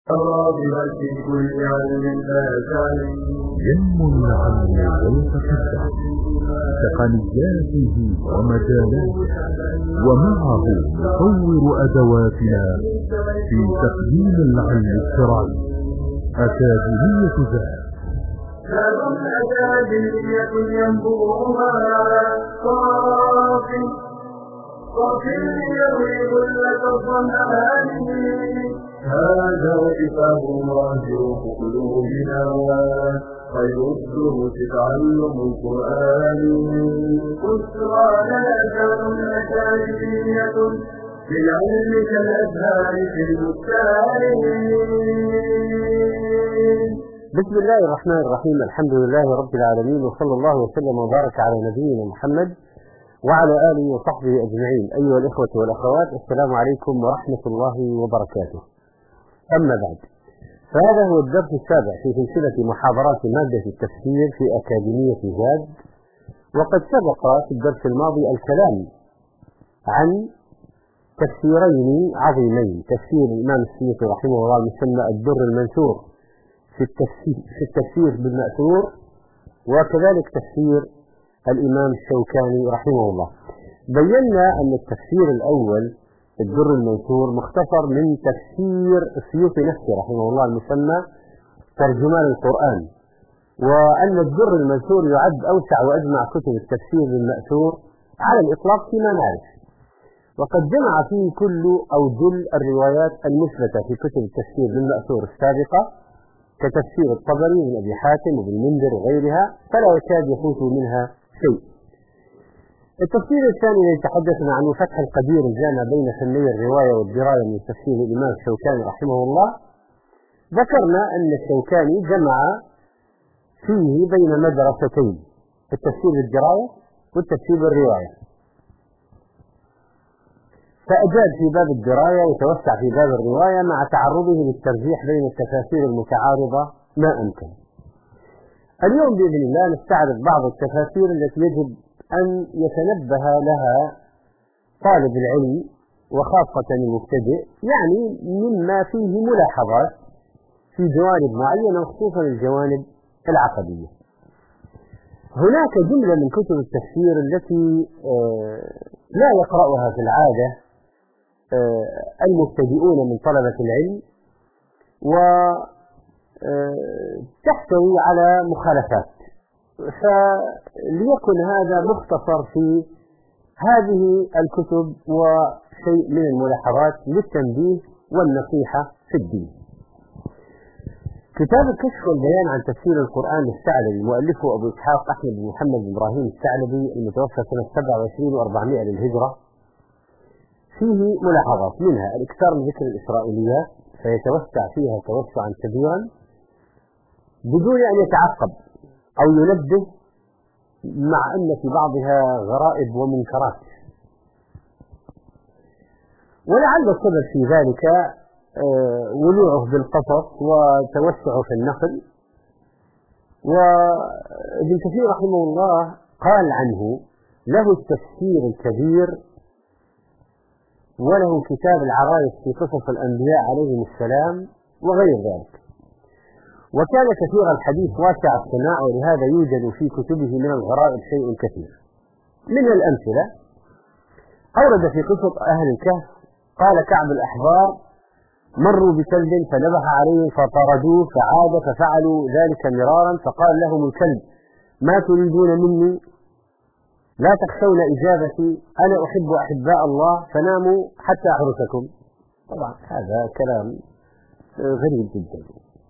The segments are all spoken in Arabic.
راغبا في كل علم نافع ينمو العلم ويتقدم بتقنياته ومجالاته، ومعه نطور أدواتنا في تقديم العلم الشرعي. أكاديمية ذات أكاديمية ينبوها صافي يروي كل الظمآن. هذا كتاب الله روح قلوبنا، خير الدروس تعلم القرآن. بشرى لنا أكاديمية للعلم كالأزهار في البستان. بسم الله الرحمن الرحيم. الحمد لله رب العالمين، وصلى الله وسلم وبارك على نبينا محمد وعلى آله وصحبه أجمعين. أيها الإخوة والأخوات، السلام عليكم ورحمة الله وبركاته. أما بعد، فهذا هو الدرس السابع في سلسلة محاضرات مادة التفسير في أكاديمية زاد. وقد سبق في الدرس الماضي الكلام عن تفسيرين عظيمين: تفسير الإمام السيوطي رحمه الله المسمى الدر المنثور في التفسير بالمأثور، وكذلك تفسير الإمام الشوكاني رحمه الله. بينا أن التفسير الأول الدر المنثور مختصر من تفسير السيوطي نفسه رحمه الله المسمى ترجمان القرآن، وأن الدر المنثور يعد أوسع وأجمع كتب التفسير بالمأثور على الإطلاق فيما نعرف، وقد جمع فيه كل أو جل الروايات المثبتة في كتب التفسير بالمأثور السابقة كتفسير الطبري من أبي حاتم وابن المنذر وغيرها، فلا يكاد يفوت منها شيء. التفسير الثاني الذي تحدثنا عنه فتح القدير الجامع بين فني الرواية والدراية من تفسير الإمام الشوكاني رحمه الله. ذكرنا أن الشوكاني جمع فيه بين مدرستين: التفسير بالدراية والتفسير بالرواية، فأجاد في باب الدراية وتوسع في باب الرواية مع تعرضه للترجيح بين التفاسير المتعارضة ما أمكن. اليوم بإذن الله نستعرض بعض التفاسير التي يجب أن يتنبه لها طالب العلم وخاصة المبتدئ، يعني مما فيه ملاحظات في جوانب معينة، خصوصا الجوانب العقدية. هناك جملة من كتب التفسير التي لا يقرأها في العادة المبتدئون من طلبة العلم، وتحتوي على مخالفات، فليكن هذا مختصر في هذه الكتب وشيء من الملاحظات للتنبيه والنصيحة في الدين. كتاب الكشف والبيان عن تفسير القرآن للثعلبي، مؤلفه أبو إسحاق أحمد بن محمد بن إبراهيم الثعلبي المتوفى سنة 27 و400 للهجرة، فيه ملاحظات، منها الإكثار من ذكر الإسرائيليات فيتوسع فيها توسعا كبيرا بدون أن يتعقب أو ينبه، مع أن في بعضها غرائب ومنكرات. ولعل السبب في ذلك ولوعه بالقصص وتوسعه في النقل. وابن كثير رحمه الله قال عنه: له التفسير الكبير، وله كتاب العرايس في قصص الأنبياء عليهم السلام، وغير ذلك. وكان كثير الحديث واسع السماع، ولهذا يوجد في كتبه من الغرائب شيء كثير. من الأمثلة أورد في قصة أهل الكهف: قال كعب الأحبار: مروا بكلب فنبح عليهم فطردوه فعاد ففعلوا ذلك مرارا، فقال لهم الكلب: ما تريدون مني؟ لا تخشون إجابتي، أنا أحب أحباء الله، فناموا حتى أحرسكم. طبعا هذا كلام غريب جدا.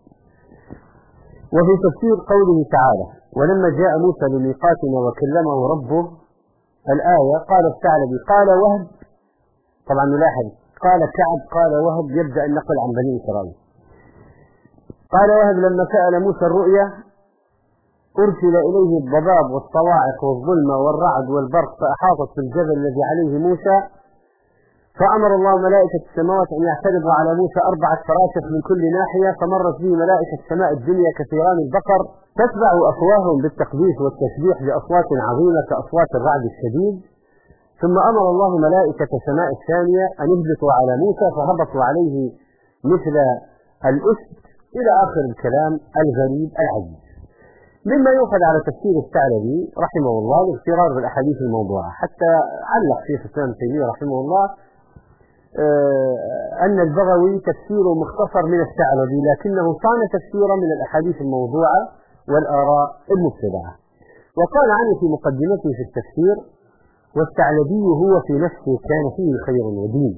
وفي تفسير قوله تعالى: ولما جاء موسى لميقاتنا وكلمه ربه، الآية: قال الثعلبي قال وهب. طبعا نلاحظ قال كعب قال وهب، يبدأ النقل عن بني إسرائيل. قال وهب: لما سأل موسى الرؤيا أرسل إليه الضباب والصواعق والظلمة والرعد والبرق، فأحاطت بالجبل الذي عليه موسى، فأمر الله ملائكة السماوات أن يعترضوا على موسى 4 فراشق من كل ناحية، فمرت به ملائكة السماء الدنيا كثيران البقر تتبع أفواههم بالتقديس والتسبيح بأصوات عظيمة كأصوات الرعد الشديد. ثم أمر الله ملائكة السماء الثانية أن يهبطوا على موسى، فهبطوا عليه مثل الأسد إلى آخر الكلام الغريب العزيز. مما يؤخذ على تفسير الثعلبي رحمه الله الاغترار بالأحاديث الموضوعة، حتى علق شيخ الإسلام ابن تيمية رحمه الله أن البغوي تفسيره مختصر من الثعلبي، لكنه صان تفسيرا من الأحاديث الموضوعة والآراء المبتدعة. وقال عنه في مقدمته في التفسير: والثعلبي هو في نفسه كان فيه خير ودين،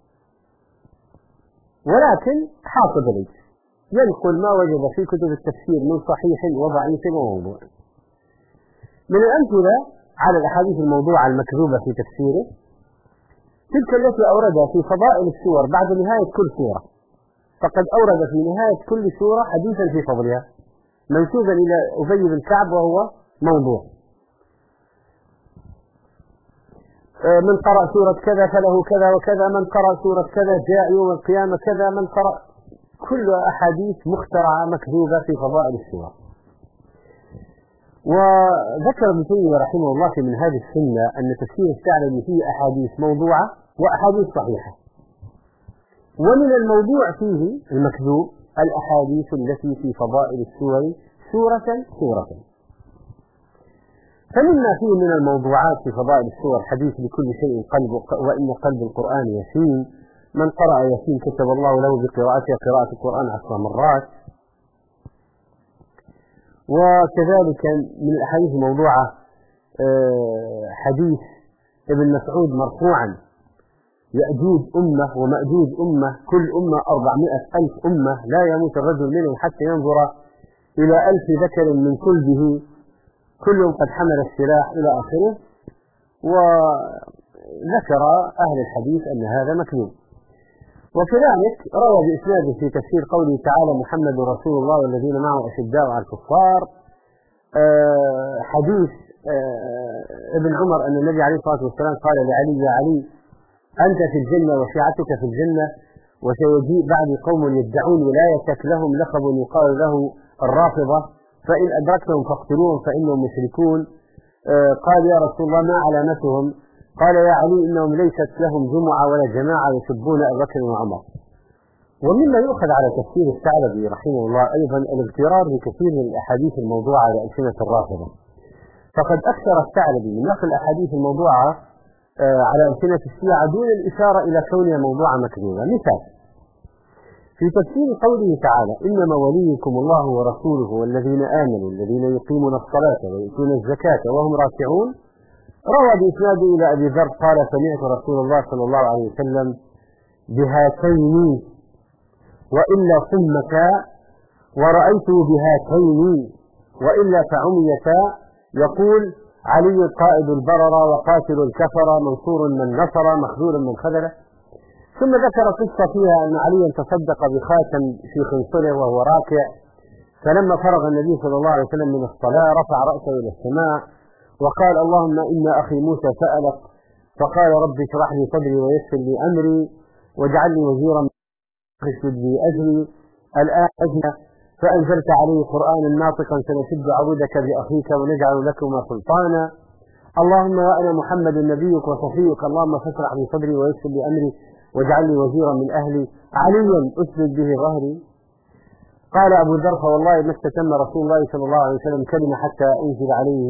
ولكن حافظ ليس ينقل ما وجد في كتب التفسير من صحيح وضعيف وموضوع. من الأمثلة على الأحاديث الموضوعة المكذوبة في تفسيره تلك التي أوردها في فضائل السور بعد نهاية كل سورة، فقد أورد في نهاية كل سورة حديثا في فضلها منسوبا إلى أبي بن كعب وهو موضوع. من قرأ سورة كذا فله كذا وكذا، من قرأ سورة كذا جاء يوم القيامة كذا، من قرأ، كل أحاديث مخترعة مكذوبة في فضائل السور. وذكر ابن تيمية رحمه الله في منهاج السنة أن تفسير الثعلبي فيه أحاديث موضوعة وأحاديث صحيحة، ومن الموضوع فيه المكذوب الأحاديث التي في فضائل السور سورة سورة. فمما فيه من الموضوعات في فضائل السور حديث لكل شيء قلب، وإن قلب القرآن يسين، من قرأ يسين كتب الله له بقراءته قراءة القرآن 10 مرات. وكذلك من الأحاديث الموضوعة حديث ابن مسعود مرفوعا: يأجوج أمة ومأجوج أمة، كل أمة 400,000 أمة، لا يموت الرجل منهم حتى ينظر إلى 1000 ذكر من كلبه كلهم قد حمل السلاح إلى آخره. وذكر أهل الحديث أن هذا مكذوب. وكذلك روى بإسناده في تفسير قوله تعالى: محمد رسول الله والذين معه أشداء على الكفار، حديث ابن عمر أن النبي عليه الصلاة والسلام قال لعلي: يا علي أنت في الجنة وشيعتك في الجنة، وسيجيء بعد قوم يدعون ولايتك لهم لقب يقال له الرافضة، فإن أدركتهم فاقتلوهم فإنهم مشركون. قال: يا رسول الله ما علامتهم؟ قال: يا علي إنهم ليست لهم جمعة ولا جماعة يسبون أبا بكر وعمر. ومما يؤخذ على تفسير الثعلبي رحمه الله أيضا الاغترار بكثير من الأحاديث الموضوعة على ألسنة الرافضة، فقد أكثر الثعلبي من نقل الأحاديث الموضوعة على ألسنة الشيعة دون الإشارة إلى كونها موضوعة مكذوبة. مثال في تفسير قوله تعالى: إنما وليكم الله ورسوله والذين آمنوا الذين يقيمون الصلاة ويؤتون الزكاة وهم راكعون، روى بإسناده إلى أبي ذر قال: سمعت رسول الله صلى الله عليه وسلم بهاتين وإلا صمتا، ورأيته بهاتين وإلا فعميتا، يقول: علي قائد البرر وقاتل الكفر منصور من نصر مخذول من خذله. ثم ذكر قصة فيها أن عليا تصدق بخاتم في خنصره وهو راكع، فلما فرغ النبي صلى الله عليه وسلم من الصلاة رفع رأسه إلى السماء وقال: اللهم إن أخي موسى سألك، فقال: رب اشرح لي صدري ويسر لي أمري واجعل لي وزيرا من اشدد لي أجري. الآن أجنى فأنزلت عليه قرآنا ناطقا سنشد عضدك بأخيك ونجعل لكما سلطانا. اللهم وأنا محمد نبيك وصفيك، اللهم فاشرح لي صدري ويسر لي أمري واجعل لي وزيرا من أهلي عليا أسند به ظهري. قال أبو ذر: فوالله ما استتم رسول الله صلى الله عليه وسلم كلمة حتى أنزل عليه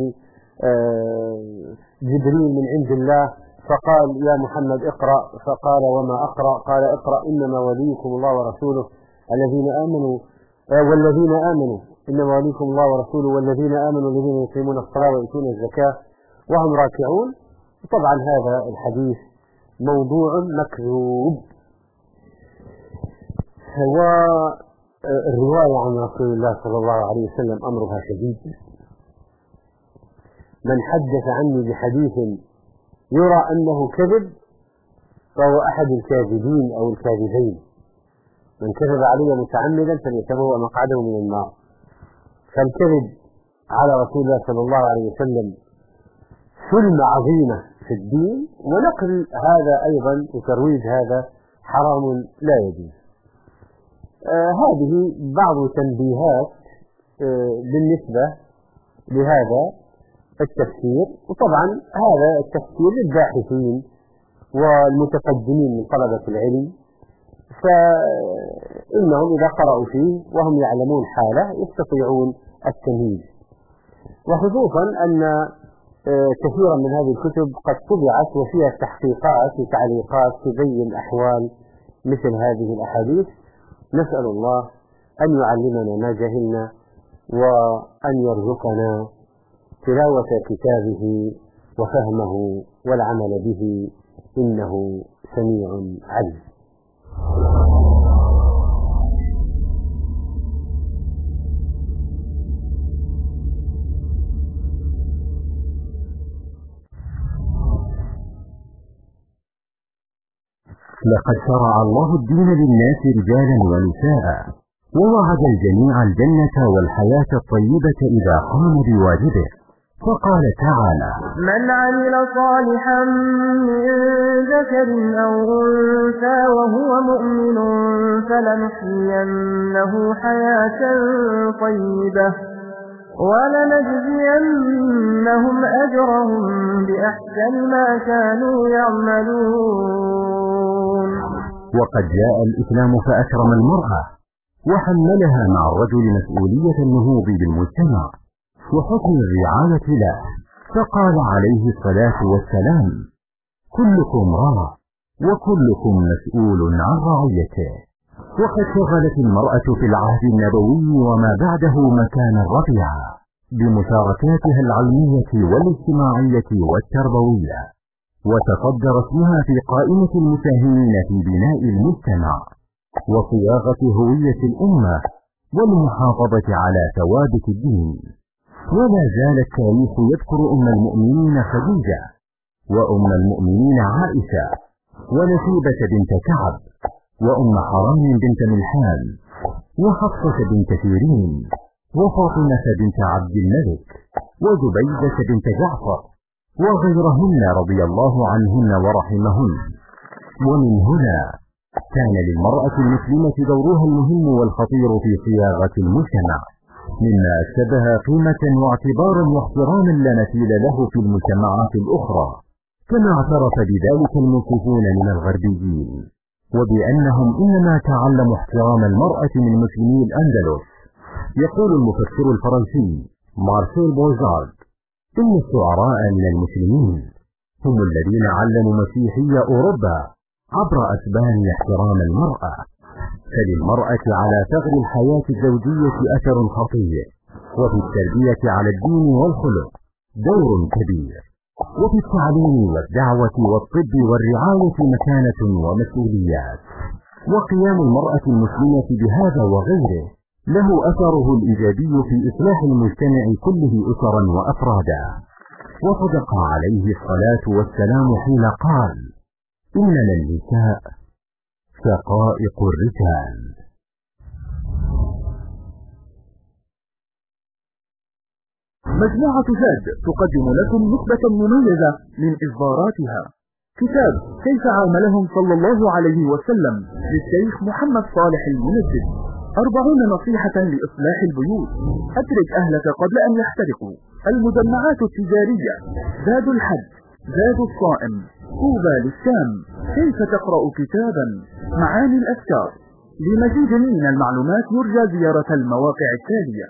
جبريل من عند الله فقال: يا محمد اقرأ. فقال: وما أقرأ؟ قال: اقرأ إنما وليكم الله ورسوله الذين آمنوا والذين آمنوا إنما وليكم الله ورسوله والذين آمنوا الذين يقيمون الصلاة ويؤتون الزكاة وهم راكعون. طبعا هذا الحديث موضوع مكذوب. والرواية عن رسول الله صلى الله عليه وسلم أمرها شديد. من حدث عني بحديث يرى أنه كذب فهو أحد الكاذبين أو الكاذبين. من كذب علي متعمدا فليتبوأ مقعده من النار. فالكذب على رسول الله صلى الله عليه وسلم ثلمة عظيمة في الدين، ونقل هذا أيضا وترويج هذا حرام لا يجوز. هذه بعض تنبيهات بالنسبة لهذا التفسير. وطبعا هذا التفسير للباحثين والمتقدمين من طلبة العلم، فإنهم إذا قرأوا فيه وهم يعلمون حاله يستطيعون التمييز. وخصوصا أن كثيرا من هذه الكتب قد طبعت وفيها تحقيقات وتعليقات تبين أحوال مثل هذه الأحاديث. نسأل الله أن يعلمنا ما جهلنا وأن يرزقنا تلاوة كتابه وفهمه والعمل به، إنه سميع عليم. لقد شرع الله الدين للناس رجالا ونساء، ووعد الجميع الجنة والحياة الطيبة إذا قام بواجبه، فقال تعالى: من عمل صالحا من ذكر أو أنثى وهو مؤمن فلنحيينه حياة طيبة ولنجزينهم أجرهم بأحسن ما كانوا يعملون. وقد جاء الإسلام فأكرم المرأة وحملها مع الرجل مسؤولية النهوض بالمجتمع وحكم الرعاية له، فقال عليه الصلاة والسلام: كلكم راع وكلكم مسؤول عن رعيته. وقد شغلت المرأة في العهد النبوي وما بعده مكانا رفيعا بمشاركاتها العلمية والاجتماعية والتربوية، وتصدر اسمها في قائمة المساهمين في بناء المجتمع وصياغة هوية الأمة والمحافظة على ثوابت الدين. ولا زال التاريخ يذكر أم المؤمنين خديجة، وأم المؤمنين عائشة، ونسيبة بنت كعب، وأم حرام بنت ملحان، وحفصة بنت سيرين، وفاطمة بنت عبد الملك، وزبيدة بنت جعفر، وغيرهن رضي الله عنهن ورحمهن. ومن هنا كان للمرأة المسلمة دورها المهم والخطير في صياغة المجتمع، مما أكسبها قيمة واعتبارا واحتراما لا مثيل له في المجتمعات الأخرى، كما اعترف بذلك المنصفون من الغربيين، وبأنهم إنما تعلموا احترام المرأة من مسلمي الأندلس. يقول المفكر الفرنسي مارسيل بوزارد: إن الشعراء من المسلمين هم الذين علموا مسيحي أوروبا عبر أسبان احترام المرأة. فللمرأة على ثغر الحياة الزوجية أثر خطير، وفي التربية على الدين والخلق دور كبير، وفي التعليم والدعوة والطب والرعاية مكانة ومسؤوليات. وقيام المرأة المسلمة بهذا وغيره له أثره الإيجابي في إصلاح المجتمع كله أسرا وأفرادا. وصدق عليه الصلاة والسلام حين قال: إنما النساء شقائق الرجال. مجموعة زاد تقدم لكم نسبة مميزة من إصداراتها كتاب كيف عاملهم صلى الله عليه وسلم للشيخ محمد صالح المنجد، 40 نصيحة لإصلاح البيوت، أترك أهلك قبل أن يحترقوا، المجمعات التجارية، زاد الحج، زاد الصائم، طوبى للشام، كيف تقرأ كتابا، معاني الأفكار. لمزيد من المعلومات يرجى زيارة المواقع التالية.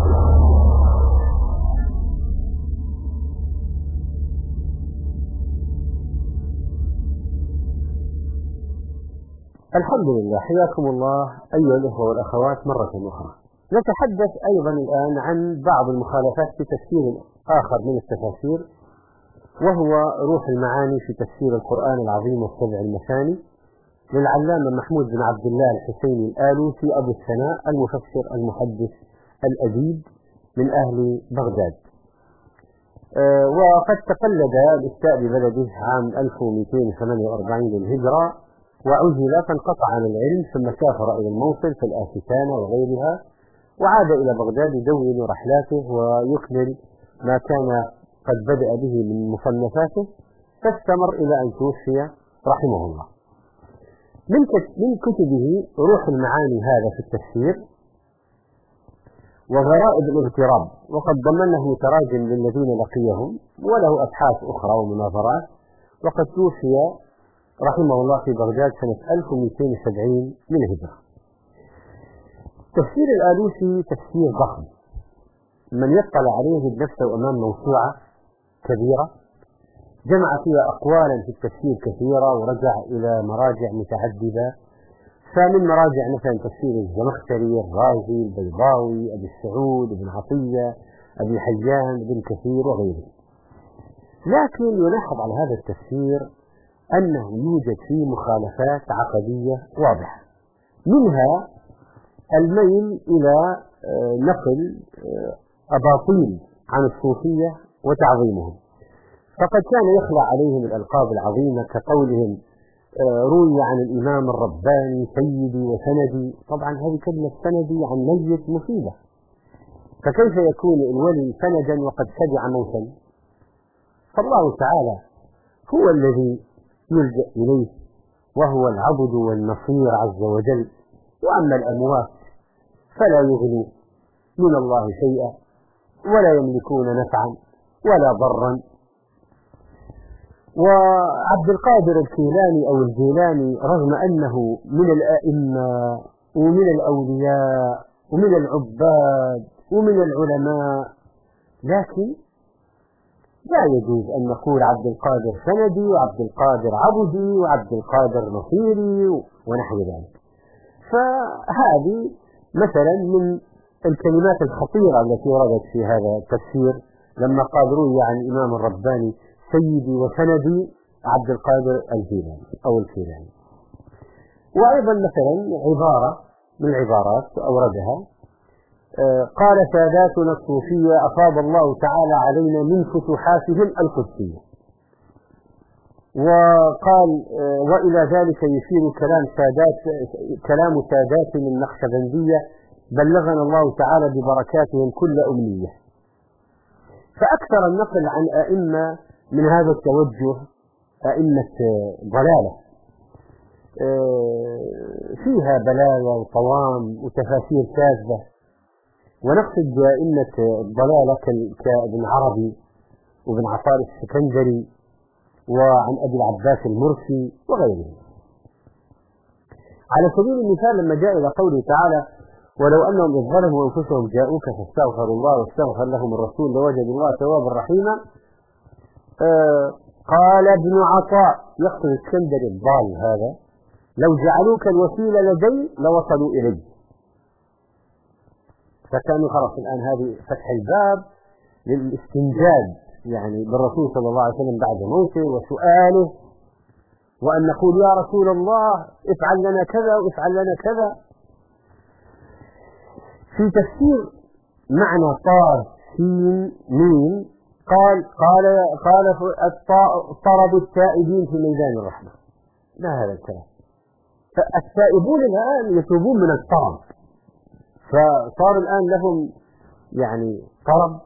الحمد لله، حياكم الله أيها الأخوة والأخوات مرة أخرى. نتحدث أيضا الآن عن بعض المخالفات في تفسير آخر من التفاسير، وهو روح المعاني في تفسير القرآن العظيم والسبع المثاني للعلامة محمود بن عبد الله الحسيني الآلوسي أبو الثناء، المفسر المحدث الأديب من أهل بغداد. وقد تقلد الإفتاء ببلده عام 1248 للهجرة، وعزل فانقطع عن العلم، ثم سافر إلى الموصل في الآستانة وغيرها، وعاد إلى بغداد يدون رحلاته ويكمل ما كان قد بدأ به من مصنفاته، فاستمر إلى أن توفي رحمه الله. من كتبه روح المعاني هذا في التفسير، وغرائب الاغتراب، وقد ضمنه تراجم للذين لقيهم، وله أبحاث أخرى ومناظرات، وقد توفي رحمه الله في بغداد سنة 1270 من الهجرة. تفسير الآلوسي تفسير ضخم، من يطلع عليه بنفسه أمام موسوعة كبيرة جمع فيها أقوالا في التفسير كثيرة ورجع إلى مراجع متعددة. فمن مراجع مثلا تفسير الزمخشري، الرازي، البيضاوي، أبي السعود، ابن عطية، أبي حيان، ابن كثير وغيره. لكن يلاحظ على هذا التفسير أنه يوجد فيه مخالفات عقدية واضحة، منها الميل إلى نقل أباطيل عن الصوفية وتعظيمهم، فقد كان يخلع عليهم الألقاب العظيمة كقولهم روي عن الإمام الرباني سيدي وسندي. طبعا هذه كلمة سندي عن ميت مصيبة، فكيف يكون الولي سندا وقد سدع موتا؟ فالله تعالى هو الذي يلجأ إليه، وهو العبد والنصير عز وجل. وأما الأموات فلا يغنوا من الله شيئا ولا يملكون نفعا ولا ضرا. وعبد القادر الكيلاني أو الجيلاني رغم أنه من الأئمة ومن الأولياء ومن العباد ومن العلماء، لكن لا يجوز أن نقول عبد القادر سندي وعبد القادر عبدي وعبد القادر نصيري ونحو ذلك. فهذه مثلا من الكلمات الخطيرة التي وردت في هذا التفسير، لما قال روي عن الإمام الرباني سيدي وسندي عبد القادر الجيلاني أو الكيلاني. وأيضا مثلا عبارة من العبارات أوردها قال ساداتنا الصوفية أفاض الله تعالى علينا من فتوحاتهم القدسية. وقال وإلى ذلك يشير كلام ساداتنا النقشبندية بلغنا الله تعالى ببركاتهم كل أمنية. فأكثر النقل عن أئمة من هذا التوجه أئمة ضلالة فيها بلايا وطوام وتفاسير كاذبة، ونقصد بأئمة الضلالة كابن عربي وابن عطاء السكندري وعن أبي العباس المرسي وغيرهم. على سبيل المثال لما جاء إلى قوله تعالى ولو أنهم إذ ظلموا أنفسهم جاءوك فاستغفروا الله واستغفر لهم الرسول لوجدوا الله توابا رحيما، قال ابن عطاء يقصد السكندري الضال هذا لو جعلوك الوسيلة لدي لوصلوا إلي. فكانوا خلاص الآن هذه فتح الباب للاستنجاد يعني بالرسول صلى الله عليه وسلم بعد موته وسؤاله، وأن نقول يا رسول الله افعل لنا كذا وافعل لنا كذا. في تفسير معنى طار سين ميم قال طرد التائبين في ميدان الرحمة. لا هذا الكلام، فالتائبون الآن يتوبون من الطرد، فصار الآن لهم يعني طرد.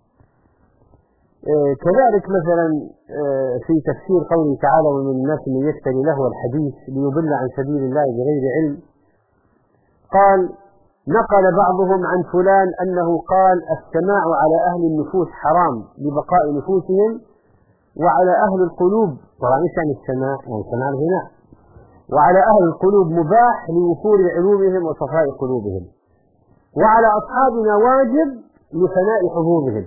كذلك مثلا في تفسير قوله تعالى ومن الناس من يشتري له الحديث ليضل عن سبيل الله بغير علم، قال نقل بعضهم عن فلان أنه قال السماع على أهل النفوس حرام لبقاء نفوسهم، وعلى أهل القلوب طبعا إيش يعني السماع؟ يعني سماع الغناء، وعلى أهل القلوب مباح لوفور علومهم وصفاء قلوبهم، وعلى أصحابنا واجب لفناء حظوظهم.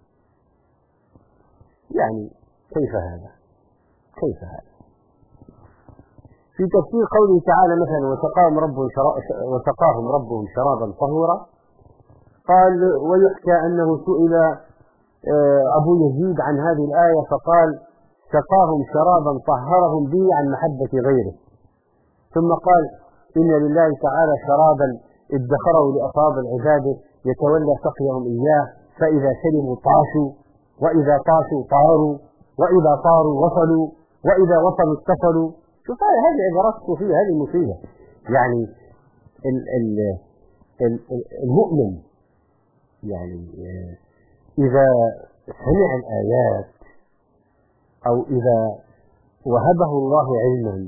يعني كيف هذا؟ كيف هذا؟ في تفسير قوله تعالى مثلا وسقاهم ربهم شرابا طهورا، قال ويحكى أنه سئل أبو يزيد عن هذه الآية فقال سقاهم شرابا طهرهم به عن محبة غيره، ثم قال إن لله تعالى شرابا ادخره لأفاضل عباده يتولى سقيهم إياه، فإذا شربوا طاشوا، وإذا طاشوا طاروا، وإذا طاروا وصلوا، وإذا وصلوا اتصلوا. شوف هذه عبارات صوفية، هذه مصيبة. يعني المؤمن يعني إذا سمع الآيات أو إذا وهبه الله علما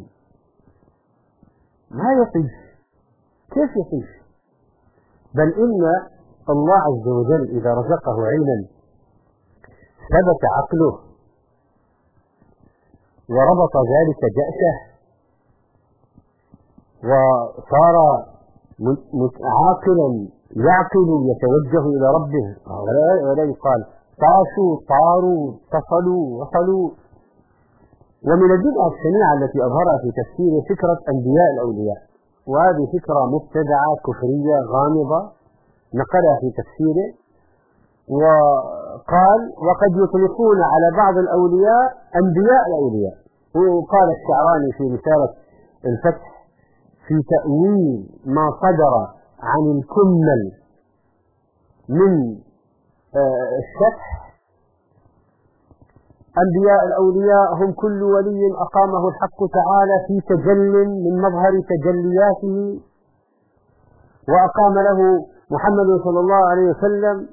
ما يطيش. كيف يطيش؟ بل إن الله عز وجل إذا رزقه علما ثبت عقله وربط ذلك جأشه وصار عاقلا يعقل يتوجه إلى ربه، ولا يقال طاشوا طاروا اتصلوا وصلوا. ومن البدعة الشنيعة التي أظهرها في تفسيره فكرة أنبياء الأولياء، وهذه فكرة مبتدعة كفرية غامضة نقلها في تفسيره، وقال وقد يطلقون على بعض الأولياء أنبياء الأولياء. وقال الشعراني في رسالة الفتح في تأويل ما صدر عن الكمل من الشرح: أنبياء الأولياء هم كل ولي أقامه الحق تعالى في تجل من مظهر تجلياته، وأقام له محمد صلى الله عليه وسلم،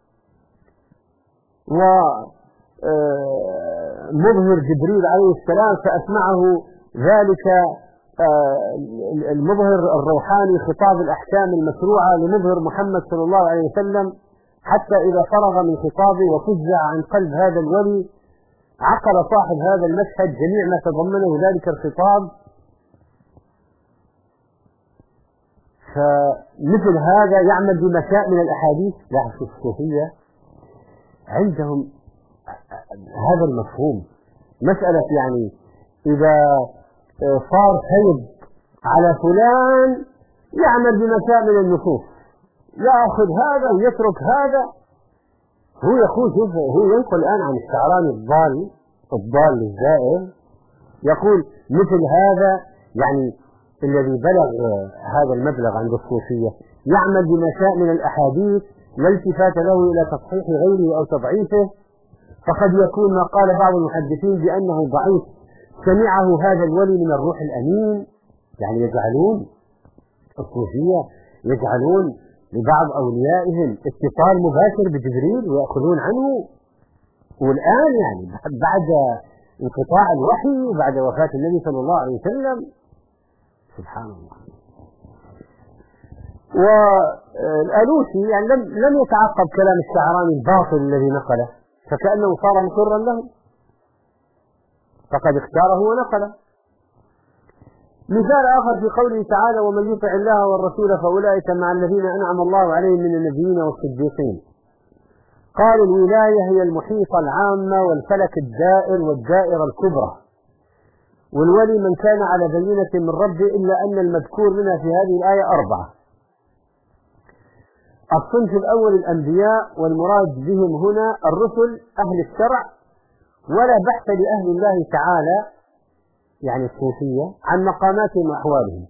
ومظهر جبريل عليه السلام فأسمعه ذلك المظهر الروحاني خطاب الأحكام المشروعة لمظهر محمد صلى الله عليه وسلم، حتى إذا فرغ من خطابه وفزع عن قلب هذا الولي عقل صاحب هذا المشهد جميع ما تضمنه ذلك الخطاب. فمثل هذا يعمل بما شاء من الأحاديث. لا، الصوفية عندهم هذا المفهوم، مسألة يعني إذا صار سيد على فلان يعمل بما شاء من النصوص، يأخذ هذا ويترك هذا. هو يقول هو ينقل الآن عن الشعراني الضال الزائر، يقول مثل هذا يعني الذي بلغ هذا المبلغ عند الصوفية يعمل بما شاء من الأحاديث لا التفات له إلى تصحيح غيره أو تضعيفه، فقد يكون ما قال بعض المحدثين بأنه ضعيف سمعه هذا الولي من الروح الأمين. يعني يجعلون الصوفية يجعلون لبعض أوليائهم اتصال مباشر بجبريل ويأخذون عنه. والآن يعني بعد انقطاع الوحي وبعد وفاة النبي صلى الله عليه وسلم، سبحان الله. والألوسي يعني لم يتعقب كلام الشعراني الباطل الذي نقله، فكأنه صار مقرا له، فقد اختاره ونقله. مثال آخر في قوله تعالى: ومن يطع الله والرسول فأولئك مع الذين أنعم الله عليهم من النبيين والصديقين. قال الولاية هي المحيطة العامة والفلك الدائر والدائرة الكبرى، والولي من كان على بينة من ربه، إلا أن المذكور منها في هذه الآية 4. الصنف الأول الأنبياء، والمراد بهم هنا الرسل أهل الشرع، ولا بحث لأهل الله تعالى يعني الصوفية عن مقاماتهم وأحوالهم.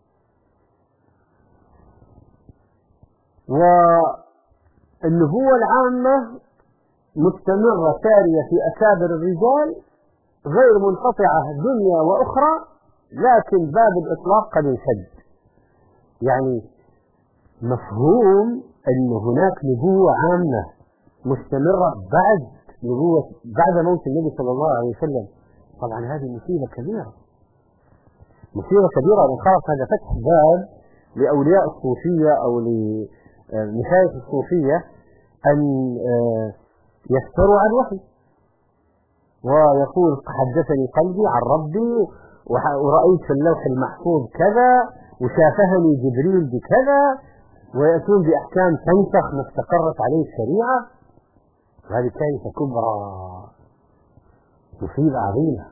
والنبوة العامة مستمرة سارية في أكابر الرجال غير منقطعة دنيا وأخرى، لكن باب الإطلاق قد انسد. يعني مفهوم أن هناك نبوة عامة مستمرة بعد موت النبي صلى الله عليه وسلم، طبعا هذه مصيبة كبيرة، مصيبة كبيرة. خلاص هذا فتح باب لأولياء الصوفية أو لمشايخ الصوفية أن يفتروا عن وحي، ويقول حدثني قلبي عن ربي ورأيت في اللوح المحفوظ كذا وشافهني جبريل بكذا، ويأتون بأحكام تنسخ ما استقرت عليه الشريعة. وهذه كارثة كبرى، مصيبة عظيمة.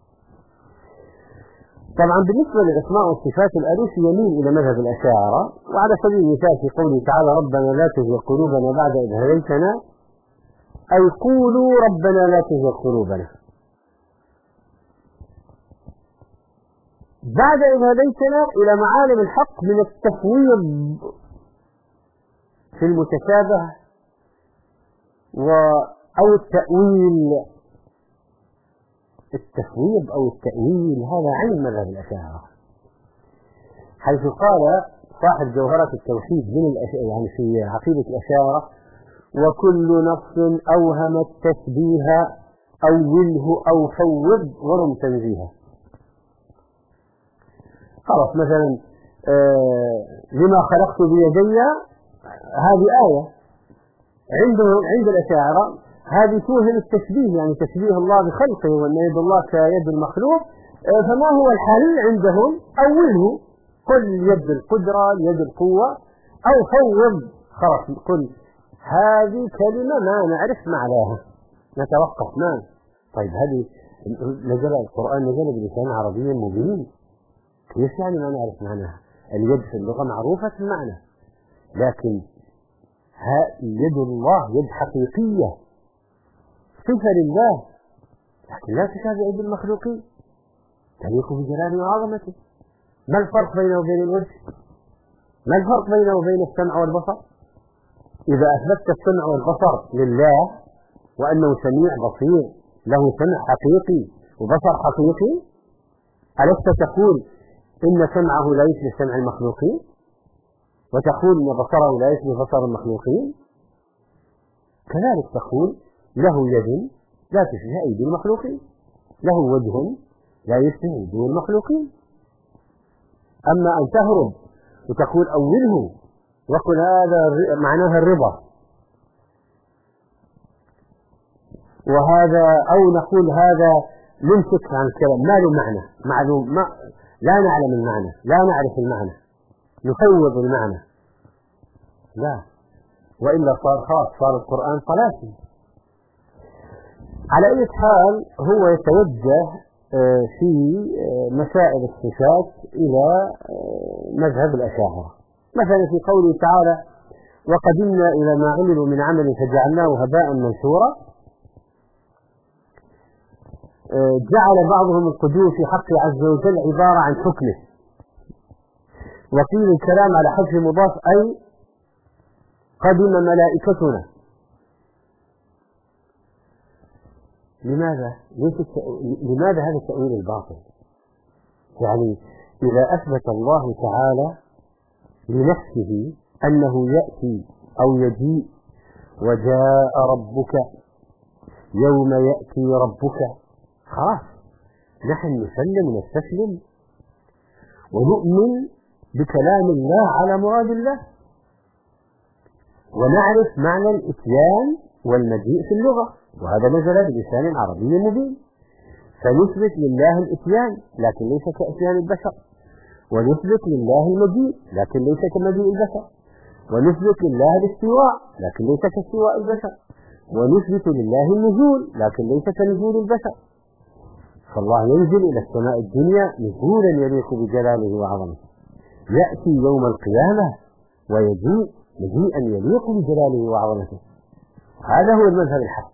طبعا بالنسبة للأسماء والصفات الألوسي يميل إلى مذهب الأشاعرة، وعلى سبيل المثال في قوله تعالى: ربنا لا تزغ قلوبنا بعد إذ هديتنا، أي قولوا ربنا لا تزغ قلوبنا. بعد إذ هديتنا إلى معالم الحق من التفويض في المتشابه أو التأويل. التفويض أو التأويل هذا عين مذهب الأشاعرة، حيث قال صاحب جوهرة التوحيد يعني في عقيدة الأشاعرة: وكل نفس أوهم التشبيه أوله أو فوض ورم تنزيها. خلاص مثلا لما خلقت بيدي، هذه آية عند الأشاعرة هذه توهم التشبيه، يعني تشبيه الله بخلقه وأن يد الله كيد المخلوق. فما هو الحل عندهم؟ أوله، قل يد القدرة، يد القوة، أو فوض، خلاص قل هذه كلمة ما نعرف معناها، نتوقف ما. طيب هذه نزل القرآن نزل بلسان عربي مبين، كيف يعني ما نعرف معناها؟ اليد في اللغة معروفة المعنى، لكن يد الله يد حقيقية صفة لله، لكن لا تشابه يد المخلوقين، تليق بجلاله وعظمته. ما الفرق بينه وبين الوجه؟ ما الفرق بينه وبين السمع والبصر؟ إذا أثبتت السمع والبصر لله وأنه سميع بصير له سمع حقيقي وبصر حقيقي، ألست تقول إن سمعه لا يشبه سمع المخلوقين، وتقول إن بصره لا يشبه بصر المخلوقين؟ كذلك تقول له يد لا تشبه أيدي المخلوقين، له وجه لا يشبه أيدي المخلوقين. أما أن تهرب وتقول أوله وقل هذا معناها الرضا، وهذا أو نقول هذا نمسك عن الكلام ما له معنى، معلوم ما لا نعلم المعنى، لا نعرف المعنى، نفوض المعنى، لا، وإلا صار القرآن طلاسم. على أي حال هو يتوجه في مسائل الصفات إلى مذهب الأشاعرة، مثلا في قوله تعالى وقدمنا إلى ما عملوا من عمل فجعلناه هباء منثورا، جعل بعضهم القدوم في حق عز وجل عبارة عن حكمه، وقيل الكلام على حذف مضاف أي قدم ملائكتنا. لماذا هذا التأويل الباطل؟ يعني إذا أثبت الله تعالى لنفسه أنه يأتي أو يجيء وجاء ربك يوم يأتي ربك، خلاص نحن نسلم ونستسلم ونؤمن بكلام الله على مراد الله، ونعرف معنى الإتيان والمجيء في اللغة، وهذا نزل بلسان عربي مبين، فنثبت لله الإتيان لكن ليس كإتيان البشر، ونثبت لله المجيء لكن ليس كمجيء البشر، ونثبت لله الاستواء لكن ليس كاستواء البشر، ونثبت لله النزول لكن ليس كنزول البشر. فالله ينزل إلى السماء الدنيا نزولا يليق بجلاله وعظمته، يأتي يوم القيامة ويجيء مجيئا يليق بجلاله وعظمته. هذا هو المذهب الحق.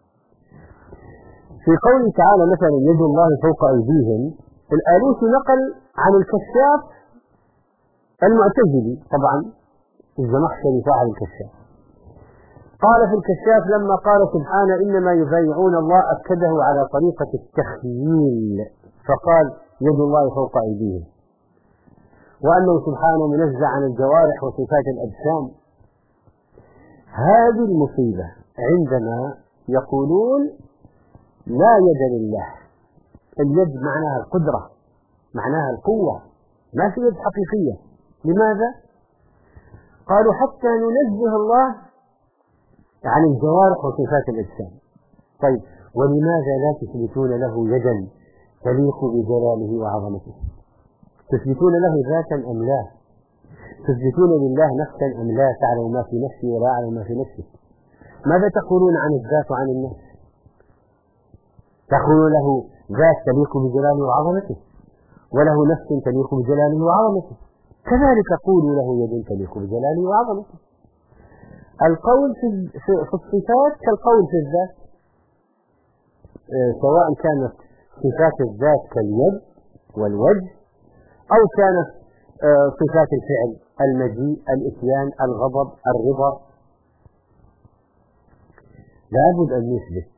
في قوله تعالى مثلا يد الله فوق أيديهم، الآلوسي نقل عن الكشاف المعتزلي، طبعا الزمخشري فاعل الكشاف، قال في الكشاف لما قال سبحانه إنما يبايعون الله أكده على طريقة التخييل، فقال يد الله فوق أيديهم، وأنه سبحانه منزه عن الجوارح وصفات الأجسام. هذه المصيبة عندما يقولون لا يد لله، اليد معناها القدرة، معناها القوة، ما في يد حقيقية. لماذا؟ قالوا حتى ننزه الله عن الجوارح وصفات الأجسام. طيب ولماذا لا تثبتون له يدا تليق بجلاله وعظمته؟ تثبتون له ذاتا أم لا؟ تثبتون لله نفسا أم لا؟ تعلم ما في نفسي ولا أعلم ما في نفسي. ماذا تقولون عن الذات وعن النفس؟ تقولون له ذات تليق بجلاله وعظمته، وله نفس تليق بجلاله وعظمته، كذلك قولوا له يد تليق بجلاله وعظمته. القول في الصفات كالقول في الذات، سواء كانت صفات الذات كاليد والوجه، أو كانت صفات الفعل المجيء الإتيان الغضب الرضا، لابد أن يثبت.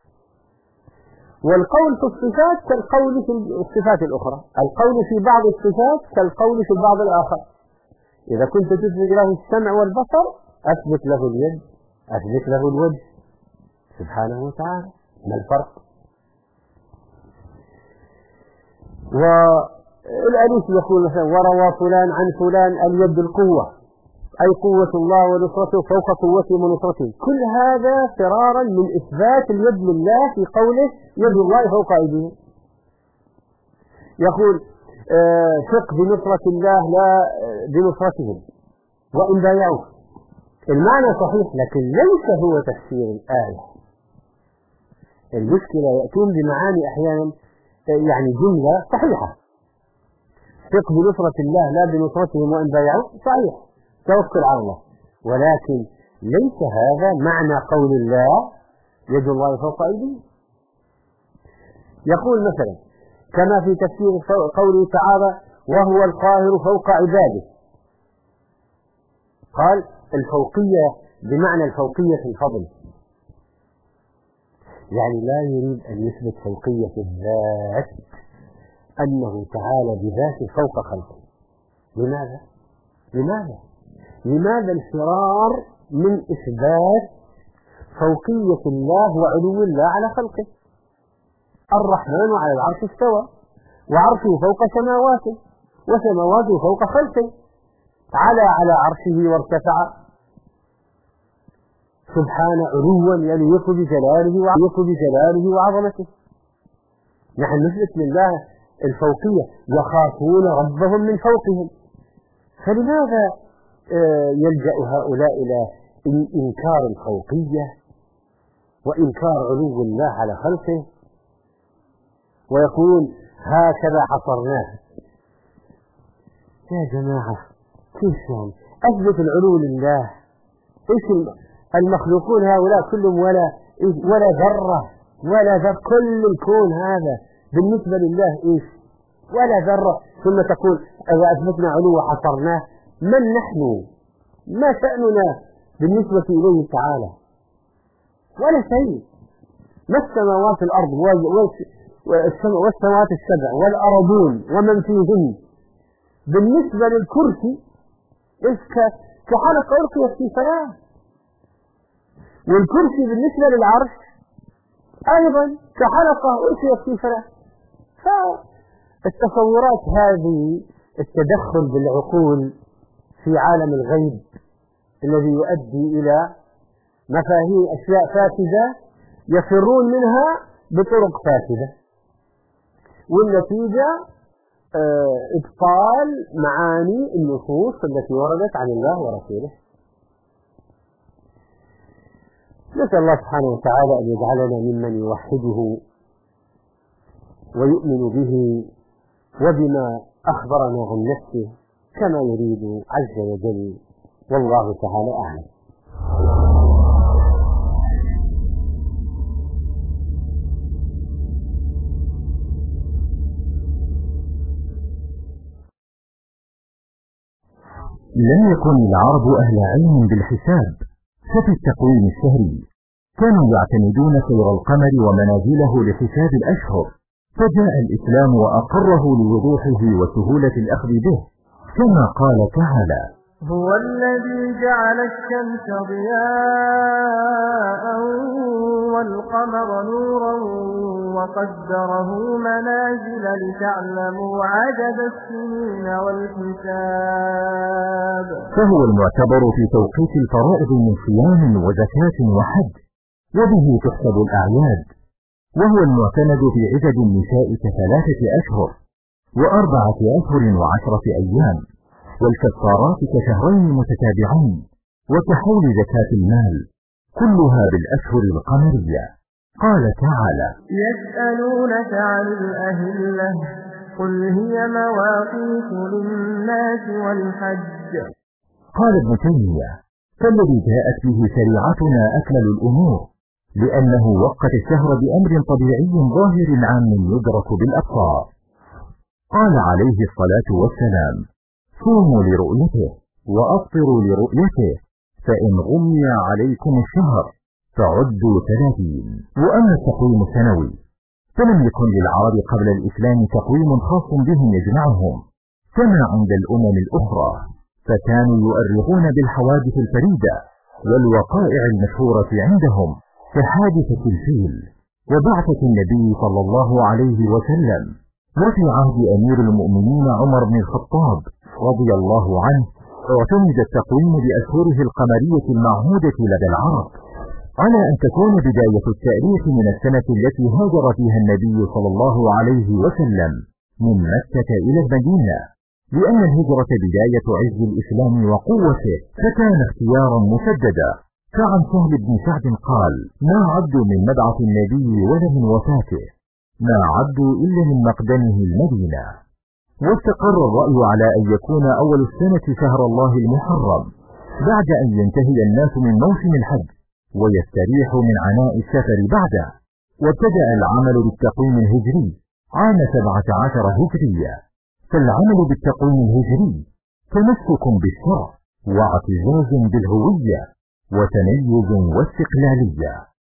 والقول في الصفات كالقول في الصفات الأخرى، القول في بعض الصفات كالقول في البعض الآخر. إذا كنت تثبت له السمع والبصر أثبت له اليد، أثبت له الوجه سبحانه وتعالى. ما الفرق؟ والأليس يقول مثلا وروى فلان عن فلان اليد القوة، أي قوة الله ونصرته فوق قوتهم ونصرتهم. كل هذا فرارا من إثبات اليد لله في قوله يد الله فوق أيديهم. يقول ثق بنصرة الله لا بنصرتهم وإن بايعوه. المعنى صحيح لكن ليس هو تفسير الآية. المشكلة يأتون بمعاني أحيانا يعني جملة صحيحة، ثق بنصرة الله لا بنصرتهم وإن بايعوه، صحيح توكل على الله، ولكن ليس هذا معنى قول الله يد الله فوق أيديهم. يقول مثلا كما في تفسير قوله تعالى وهو القاهر فوق عباده، قال الفوقية بمعنى الفوقية في الفضل، يعني لا يريد أن يثبت فوقية الذات أنه تعالى بذاته فوق خلقه. لماذا الفرار من إثبات فوقية الله وعلو الله على خلقه؟ الرحمن على العرش استوى وعرشه فوق سماواته وسماواته فوق خلقه، على عرشه وارتفع سبحان علوا يليق بجلاله وعظمته. نحن نثبت لله الفوقية، يخافون ربهم من فوقهم، فلماذا يلجأ هؤلاء إلى إنكار الفوقية وإنكار علو الله على خلقه ويقول هكذا حصرناه؟ يا جماعة كيف يعني أثبت العلو لله؟ إيش المخلوقون هؤلاء كلهم ولا ذرة كل الكون هذا بالنسبة لله إيش؟ ولا ذرة. ثم تقول إذا أثبتنا علو حصرناه، من نحن؟ ما شأننا بالنسبة إليه تعالى؟ ولا شيء. ما السماوات الأرض والسماوات السبع والأرضون ومن فيهن بالنسبة للكرسي إيش؟ كحلقة ألقيت في فلاة. والكرسي بالنسبة للعرش أيضا كحلقة ألقيت في فلاة. فالتصورات هذه التدخل بالعقول في عالم الغيب الذي يؤدي إلى مفاهيم أشياء فاسدة يفرون منها بطرق فاسدة، والنتيجة إبطال معاني النصوص التي وردت عن الله ورسوله. نسأل الله سبحانه وتعالى أن يجعلنا ممن يوحده ويؤمن به وبما أخبرنا عن نفسه كما يريد عز وجل، والله تعالى أعلم. لم يكن العرب أهل علم بالحساب، ففي التقويم الشهري كانوا يعتمدون سير القمر ومنازله لحساب الأشهر، فجاء الإسلام وأقره لوضوحه وسهولة الأخذ به، كما قال تعالى هو الذي جعل الشمس ضياء والقمر نورا وقدره منازل لتعلموا عدد السنين والحساب. فهو المعتبر في توقيت الفرائض من صيام وزكاة وحج، وبه تحسب الأعياد، وهو المعتمد في عدد النساء ك3 أشهر و4 أشهر و10 أيام، والكفارات ك2 متتابعين، وكحول زكاة المال، كلها بالأشهر القمرية. قال تعالى يسألونك عن الأهلة قل هي مواقيت للناس والحج. قال ابن تيمية فالذي جاءت به شريعتنا أكمل الأمور، لأنه وقت الشهر بأمر طبيعي ظاهر عام يدرك بالأبصار. قال عليه الصلاة والسلام صوموا لرؤيته وأفطروا لرؤيته، فإن غمي عليكم الشهر فعدوا 30. وأما التقويم السنوي فلم يكن للعرب قبل الإسلام تقويم خاص بهم يجمعهم كما عند الأمم الأخرى، فكانوا يؤرخون بالحوادث الفريدة والوقائع المشهورة عندهم كحادثة الفيل وبعثة النبي صلى الله عليه وسلم. وفي عهد أمير المؤمنين عمر بن الخطاب رضي الله عنه اعتمد التقويم بأشهره القمرية المعهودة لدى العرب على أن تكون بداية التاريخ من السنة التي هاجر فيها النبي صلى الله عليه وسلم من مكة إلى المدينة، لأن الهجرة بداية عز الإسلام وقوته، فكان اختيارا مسددا. فعن سهل بن سعد قال: ما عدوا من مبعث النبي ولا من وفاته، ما عدوا إلا من مقدمه المدينة. واستقر الرأي على أن يكون أول السنة شهر الله المحرم، بعد أن ينتهي الناس من موسم الحج ويستريحوا من عناء السفر بعده. وابتدأ العمل بالتقويم الهجري عام 17 هجرية. فالعمل بالتقويم الهجري تمسك بالشرع واعتزاز بالهوية وتميز واستقلالية.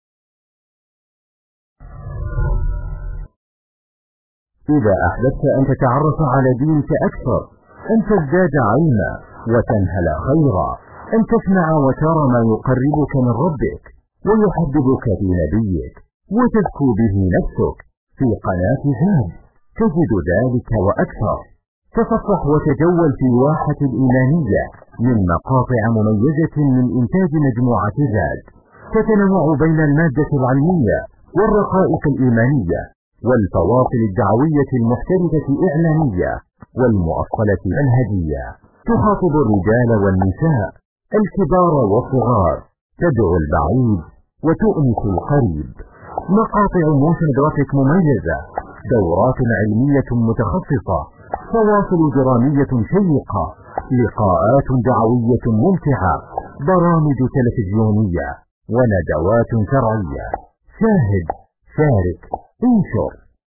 إذا أحببت أن تتعرف على دينك أكثر، أن تزداد علما وتنهل خيرا، أن تسمع وترى ما يقربك من ربك ويحببك في نبيك وتزكو به نفسك، في قناة زاد تجد ذلك وأكثر. تصفح وتجول في واحة الإيمانية من مقاطع مميزة من إنتاج مجموعة زاد، تتنوع بين المادة العلمية والرقائق الإيمانية والفواصل الدعوية المحترفة إعلامية والمؤصلة منهجية، تخاطب الرجال والنساء، الكبار والصغار، تدعو البعيد وتؤنس القريب. مقاطع موشن جرافيك مميزة، دورات علمية متخصصة، فواصل درامية شيقة، لقاءات دعوية ممتعة، برامج تلفزيونية وندوات شرعية. شاهد، شارك، انشر.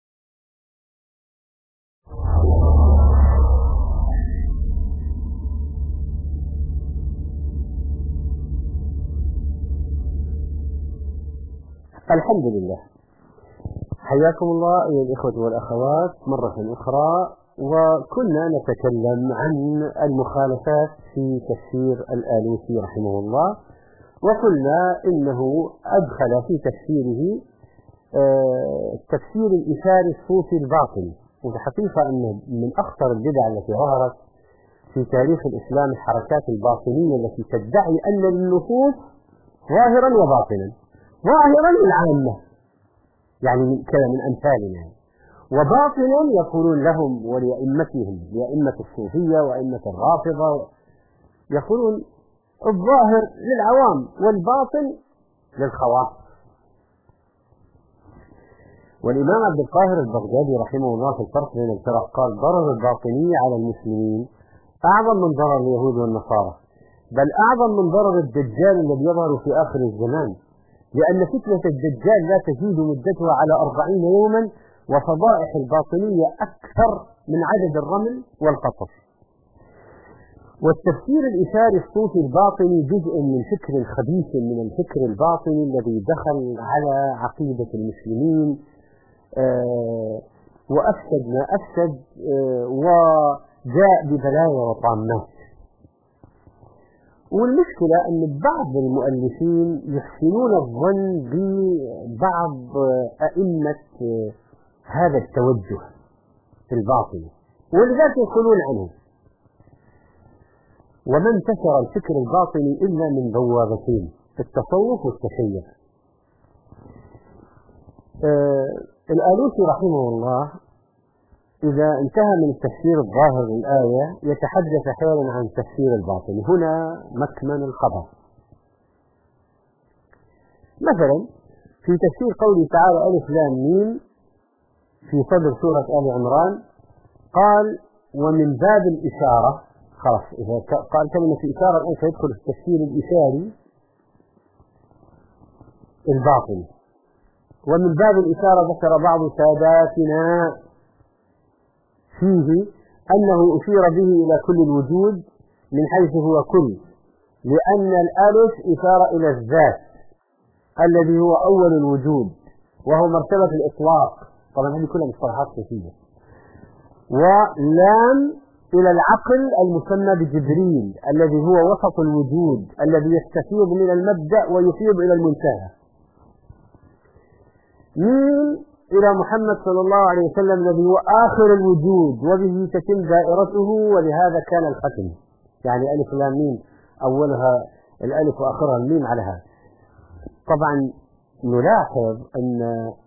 الحمد لله. حياكم الله أيها الإخوة والأخوات مرة أخرى، وكنا نتكلم عن المخالفات في تفسير الآلوسي رحمه الله، وقلنا إنه أدخل في تفسيره تفسير الإشاري الصوفي الباطني. والحقيقة أن من أخطر البدع التي ظهرت في تاريخ الإسلام الحركات الباطنية التي تدعي أن للنصوص ظاهرا وباطنا، ظاهرا للعامة يعني كلام من أمثالنا، وباطنا يقولون لهم ولأئمتهم، لأئمة الصوفية وأئمة الرافضة، يقولون الظاهر للعوام والباطن للخواص. والإمام عبد القاهر البغدادي رحمه الله في الفرق بين الفرق قال: ضرر الباطنية على المسلمين أعظم من ضرر اليهود والنصارى، بل أعظم من ضرر الدجال الذي يظهر في آخر الزمان، لأن فتنة الدجال لا تزيد مدتها على 40 يوما، وفضائح الباطنية أكثر من عدد الرمل والقطر. والتفسير الإشاري الصوفي الباطني جزء من فكر خبيث من الفكر الباطني الذي دخل على عقيدة المسلمين وأفسد ما أفسد وجاء ببلايا وطامات. والمشكلة أن بعض المؤلفين يحسنون الظن ببعض أئمة هذا التوجه الباطني، ولذلك يقولون عنه: وما انتشر الفكر الباطني إلا من بوابتين، التصوف والتشيع. الآلوسي رحمه الله إذا انتهى من التفسير الظاهر للآية يتحدث أحيانا عن تفسير الباطن. هنا مكمن الخبر. مثلا في تفسير قوله تعالى ألف لام ميم في صدر سورة آل عمران قال: ومن باب الإشارة. خلاص إذا قال كلمة إشارة الآن سيدخل في التفسير الإشاري الباطني. ومن باب الإشارة ذكر بعض ساداتنا فيه أنه أشير به إلى كل الوجود من حيث هو كل، لأن الألف إشارة إلى الذات الذي هو أول الوجود وهو مرتبة الإطلاق. طبعا هذه كلها مصطلحات كثيرة. ولام إلى العقل المسمى بجبريل الذي هو وسط الوجود الذي يستفيض من المبدأ ويفيض إلى المنتهى. ميم إلى محمد صلى الله عليه وسلم الذي هو آخر الوجود وبه تتم دائرته، ولهذا كان الختم يعني ألف لام ميم أولها الألف وآخرها الميم على هذا. طبعا نلاحظ أن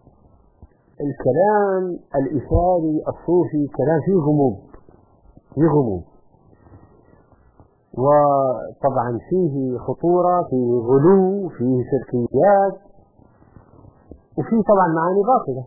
الكلام الإشاري الصوفي كلام فيه غموض، وطبعا فيه خطورة، فيه غلو، فيه شركيات، وفيه طبعا معاني باطلة.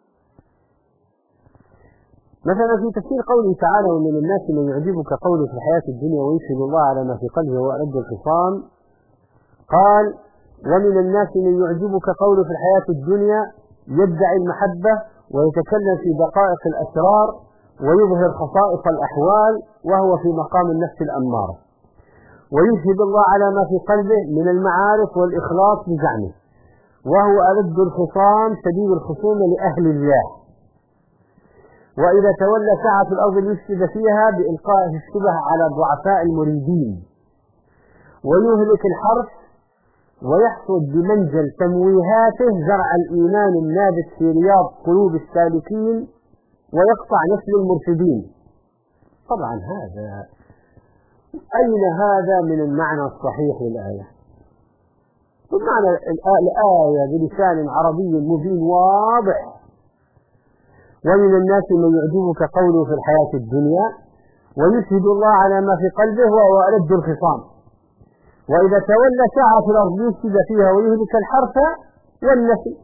مثلا في تفسير قوله تعالى: ومن الناس من يعجبك قوله في الحياة الدنيا ويشهد الله على ما في قلبه وألد الخصام، قال: ومن الناس من يعجبك قوله في الحياة الدنيا يدعي المحبة ويتكلم في دقائق الأسرار ويظهر خصائص الأحوال وهو في مقام النفس الأمارة، ويشهد الله على ما في قلبه من المعارف والإخلاص بزعمه، وهو ألد الخصام شديد الخصومة لأهل الله، وإذا تولى سعى في الأرض ليفسد فيها بإلقائه الشبه على ضعفاء المريدين، ويهلك الحرث ويحصد بمنزل تمويهاته زرع الإيمان النابت في رياض قلوب السالكين ويقطع نسل المرشدين. طبعا هذا أين هذا من المعنى الصحيح للآية؟ المعنى الآية بلسان عربي مبين واضح: ومن الناس من يعجبك قوله في الحياة الدنيا ويشهد الله على ما في قلبه وهو ألد الخصام، وإذا تولى سعى في الأرض يفسد فيها ويهلك الحرث والنسل،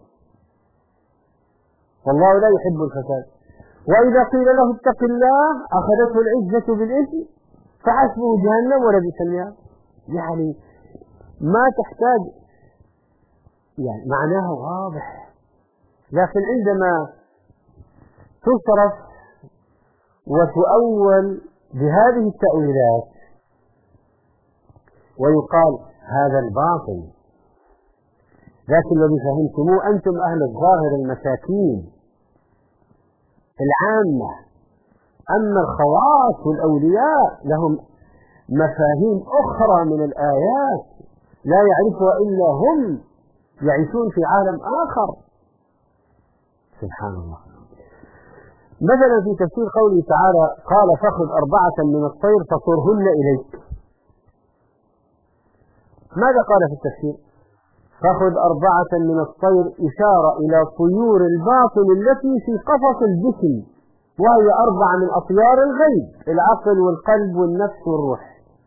والله لا يحب الفساد، وإذا قيل له اتق الله أخذته العزة بالإثم فحسبه جهنم ولبئس المهاد. يعني ما تحتاج، يعني معناها واضح، لكن عندما تصرف وتؤول بهذه التأويلات ويقال هذا الباطل، لكن الذي فهمتموه أنتم أهل الظاهر المساكين العامة، أما الخواص والأولياء لهم مفاهيم أخرى من الآيات لا يعرفها إلا هم، يعيشون في عالم آخر. سبحان الله. مثلا في تفسير قوله تعالى: قال فخذ 4 من الطير فصرهن إليك. ماذا قال في التفسير؟ فخذ 4 من الطير إشارة إلى طيور الباطن التي في قفص الجسم، وهي 4 من أطيار الغيب: العقل والقلب والنفس والروح.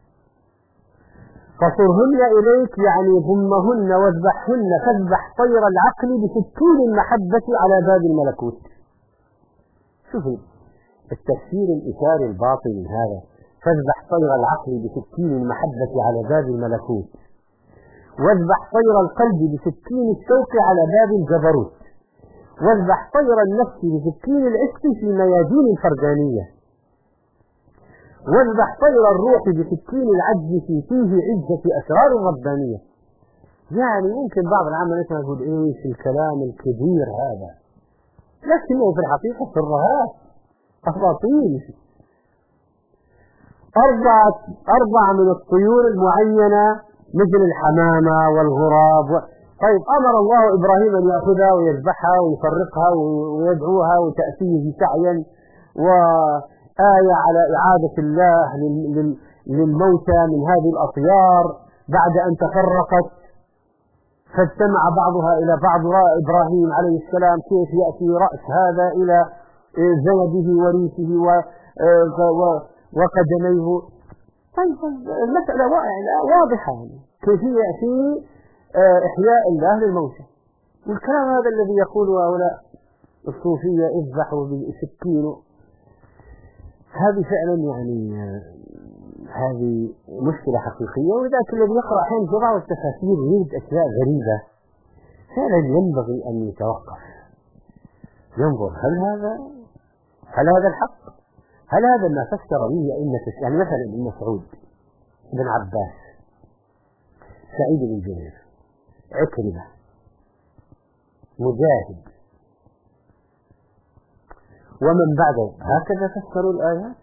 فصرهن إليك يعني ضمهن واذبحهن، فاذبح طير العقل بسكين المحبة على باب الملكوت. شوفوا التفسير الإشاري الباطني هذا: فاذبح طير العقل بسكين المحبة على باب الملكوت، واذبح طير القلب بسكين الشوق على باب الجبروت، واذبح طير النفس بسكين العشق في ميادين الفردانية، واذبح طير الروح بسكين العجز في فيه عزة أسرار الربانية. يعني ممكن بعض العامة يقول إيش الكلام الكبير هذا، لكنه في الحقيقة سرهات أساطير. 4 من الطيور المعينة مثل الحمامة والغراب طيب أمر الله إبراهيم أن يأخذها ويذبحها ويفرقها ويدعوها وتأتيه سعيا، وآية على إعادة الله للموتى من هذه الأطيار بعد أن تفرقت فاجتمع بعضها إلى بعض. إبراهيم عليه السلام كيف يأتي رأس هذا إلى زنده وريثه وقدميه. طيب المسألة واضحة، كيفية في إحياء الله للموتى. والكلام هذا الذي يقوله هؤلاء الصوفية اذبحوا بسكين، هذه فعلا يعني هذه مشكلة حقيقية. ولذلك الذي يقرأ أحيانا في بعض التفاسير يجد أشياء غريبة فعلا ينبغي أن يتوقف، ينظر هل هذا الحق؟ هل هذا ما فسر به أئمة؟ يعني مثلا ابن مسعود، ابن عباس، سعيد بن جبير، عكرمة، مجاهد ومن بعده هكذا فسروا الآيات.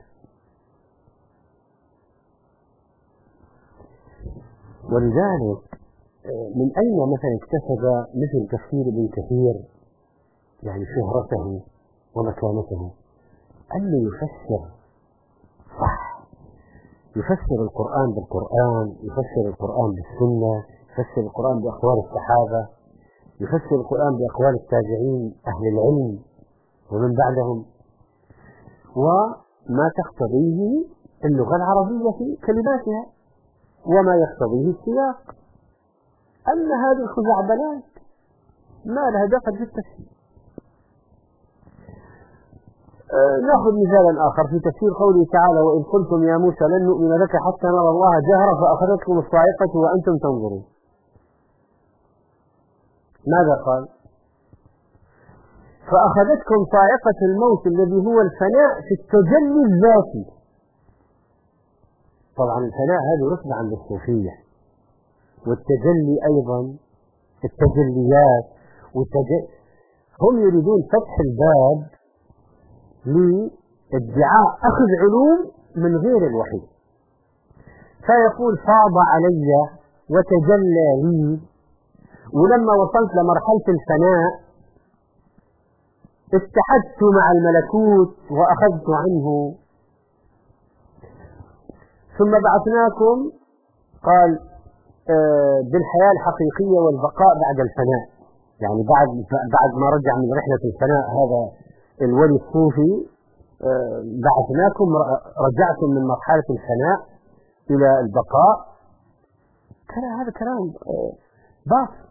ولذلك من أين مثلا اكتسب مثل تفسير ابن كثير يعني شهرته ومكانته أن يفسر صح يفسر القرآن بالقرآن، يفسر القرآن بالسنة، يفسر القرآن بأقوال الصحابة، يفسر القرآن بأقوال التابعين أهل العلم ومن بعدهم، وما تقتضيه اللغة العربية في كلماتها وما يقتضيه السياق. أما هذه الخزعبلات ما لها دخل في التفسير. نأخذ مثالا آخر في تفسير قوله تعالى: وإذ قلتم يا موسى لن نؤمن لك حتى نرى الله جهرا فأخذتكم الصاعقة وأنتم تنظرون. ماذا قال؟ فأخذتكم صاعقة الموت الذي هو الفناء في التجلي الذاتي. طبعا الفناء هذه رتبة عند الصوفية، والتجلي أيضا التجليات هم يريدون فتح الباب لادعاء أخذ علوم من غير الوحي، فيقول فاض علي وتجلى لي، ولما وصلت لمرحلة الفناء اتحدت مع الملكوت وأخذت عنه، ثم بعثناكم قال بالحياة الحقيقية والبقاء بعد الفناء، يعني بعد ما رجع من رحلة الفناء هذا الولي الصوفي، بعثناكم رجعتم من مرحلة الفناء إلى البقاء. هذا كلام باطل.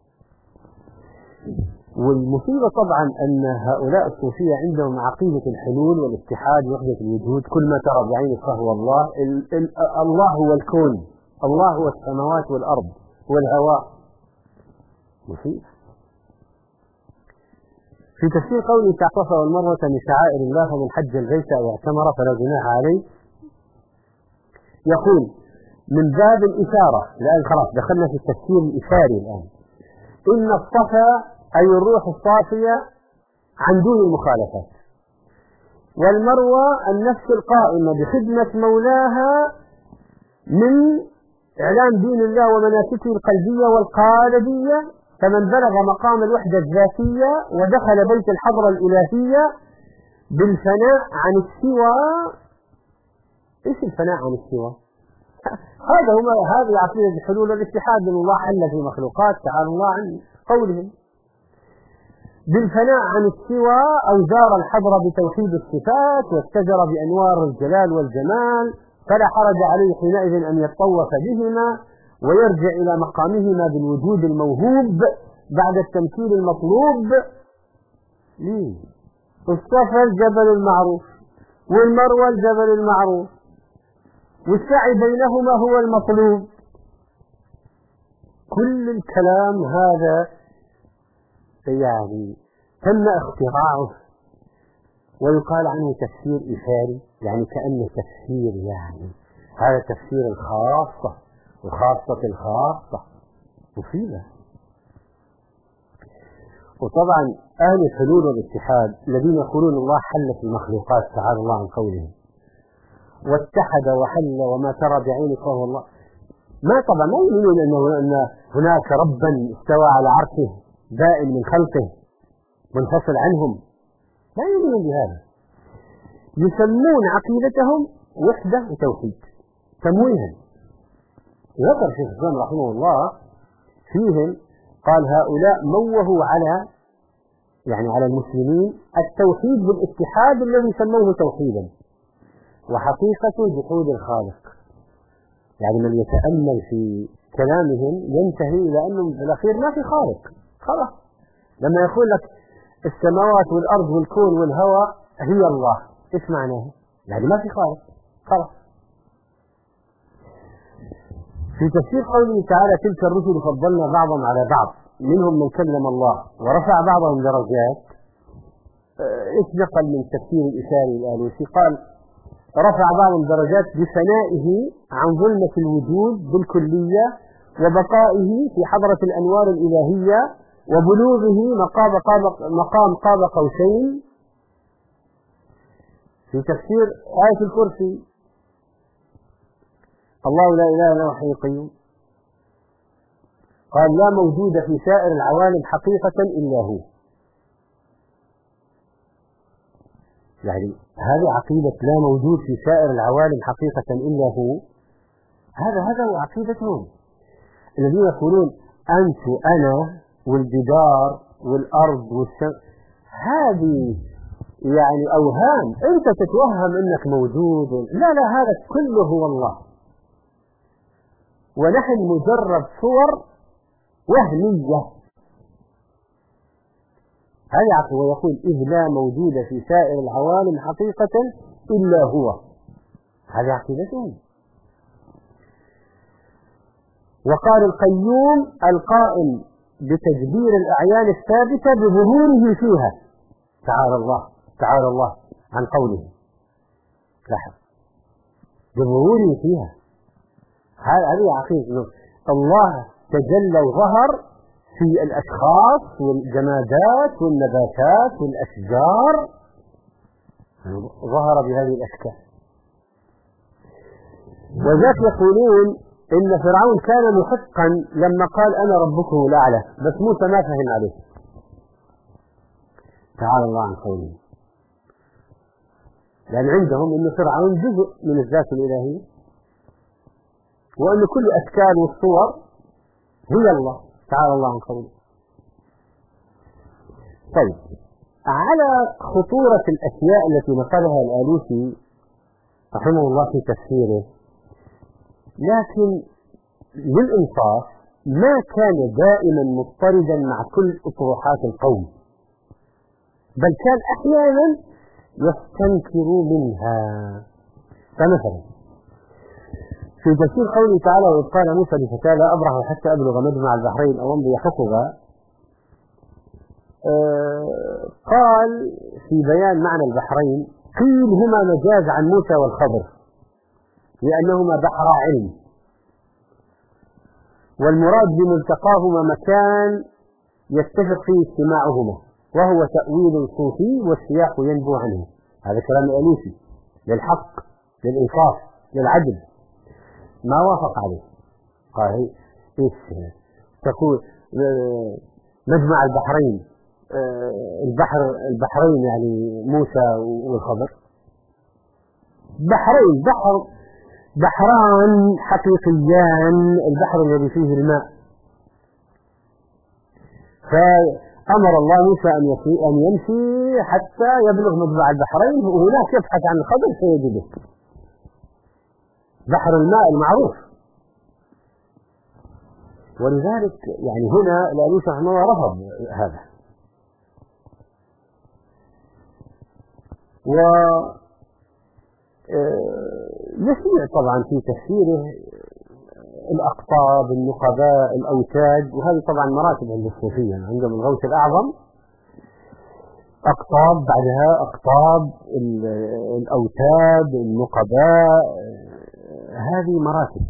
والمصيبة طبعا أن هؤلاء الصوفية عندهم عقيدة الحلول والاتحاد ووحدة الوجود، كل ما ترى بعينك فهو الله. الله هو الكون، الله هو السماوات والأرض والهواء. مصيبة. في تفسير قوله تعالى: الصفا والمروة من شعائر الله فمن حج البيت أو اعتمر فلا جناح عليه، يقول من باب الإشارة، الآن خلاص دخلنا في التفسير الإشاري الآن، إن الصفا أي الروح الصافية عن دون المخالفات، والمروة النفس القائمة بخدمة مولاها من إعلان دين الله ومناسكه القلبية والقالبية، فمن بلغ مقام الوحدة الذاتية ودخل بيت الحضرة الإلهية بالفناء عن السوى. إيش الفناء عن السوى؟ هذه عقيدة الحلول والاتحاد، من الله حل في مخلوقات تعالى الله عن قولهم. بالفناء عن السوى أو زار الحضرة بتوحيد الصفات واستجر بأنوار الجلال والجمال، فلا حرج عليه حينئذ أن يتطوف بهما ويرجع إلى مقامهما بالوجود الموهوب بعد التمثيل المطلوب. الصفا الجبل المعروف والمروة الجبل المعروف، والسعي بينهما هو المطلوب. كل الكلام هذا يعني تم اختراعه ويقال عنه تفسير إشاري، يعني كأنه تفسير، يعني هذا تفسير الخاصة وخاصة الخاصة. مصيبة. وطبعا أهل الحلول والاتحاد الذين يقولون الله حل في المخلوقات تعالى الله عن قولهم، واتحد وحل وما ترى بعينك وهو الله، طبعا ما يؤمنون أن هناك ربا استوى على عرشه بائن من خلقه منفصل عنهم، لا يؤمنون بهذا. يسمون عقيدتهم وحدة وتوحيد تمويها. ذكر شيخ الإسلام رحمه الله فيهم قال هؤلاء موهوا على المسلمين التوحيد بالاتحاد الذي سموه توحيدا، وحقيقة جحود الخالق. يعني من يتأمل في كلامهم ينتهي إلى أنه في الأخير ما في خالق. خلاص لما يقول لك السماوات والأرض والكون والهواء هي الله، إيش معناه؟ يعني ما في خالق. خلاص. في تفسير قوله تعالى: تلك الرسل فضلنا بعضهم على بعض منهم من كلم الله ورفع بعضهم درجات، إيش نقل من تفسير الإشاري الآلوسي؟ قال رفع بعضهم درجات بفنائه عن ظلمة الوجود بالكلية وبقائه في حضرة الأنوار الإلهية وبلوغه مقام قاب قوسين. في تفسير آية الكرسي: الله لا إله إلا هو الحي القيوم، قال لا موجود في سائر العوالم حقيقة إلا هو. يعني هذه عقيدة لا موجود في سائر العوالم حقيقة إلا هو. هذا هو عقيدتهم الذين يقولون أنت وأنا والجدار والأرض والسماء. هذه يعني أوهام، أنت تتوهم أنك موجود. لا هذا كله هو الله، ونحن مجرد صور وهمية. هذا عقل. ويقول إذ لا موجود في سائر العوالم حقيقة إلا هو. هذه عقيدتهم. وقال القيوم القائم بتدبير الأعيان الثابتة بظهوره فيها. تعالى الله عن قوله لاحظ بظهوره فيها. هذه عقيدة الله تجلى وظهر في الأشخاص والجمادات والنباتات والأشجار، ظهر بهذه الأشكال. وذاك يقولون إن فرعون كان محقا لما قال أنا ربكم الأعلى، بس موسى ما فهم عليه. تعالى الله عن قوله، لأن عندهم أن فرعون جزء من الذات الإلهية، وأن كل الأشكال والصور هي الله. تعالى الله عن قوله. طيب، على خطورة الأشياء التي نقلها الآلوسي رحمه الله في تفسيره، لكن للإنصاف ما كان دائما مضطردا مع كل أطروحات القوم، بل كان أحيانا يستنكر منها. فمثلا في تفسير قوله تعالى وإذ قال موسى لفتاه لا أبرح حتى أبلغ مجمع البحرين أو أمضي حقبا، قال في بيان معنى البحرين قيل هما مجاز عن موسى والخضر لأنهما بحر علم، والمراد بملتقاهما مكان يتفق فيه اجتماعهما، وهو تأويل صوفي والسياق ينبو عنه. هذا كلام الآلوسي للحق للإنصاف للعدل، ما وافق عليه. قال إيش تقول مجمع البحرين، البحرين يعني موسى والخضر، بحران حقيقيان، البحر الذي فيه الماء. فأمر الله موسى أن يمشي حتى يبلغ مجمع البحرين، وهناك يبحث عن الخضر سيجده، بحر الماء المعروف. ولذلك يعني هنا الآلوسي رحمه الله رفض هذا. يشيع طبعا في تفسيره الأقطاب، النقباء، الأوتاد، وهذه طبعا مراتب عند الصوفية. عندهم الغوث الأعظم أقطاب، بعدها أقطاب، الأوتاد، النقباء، هذه مراتب.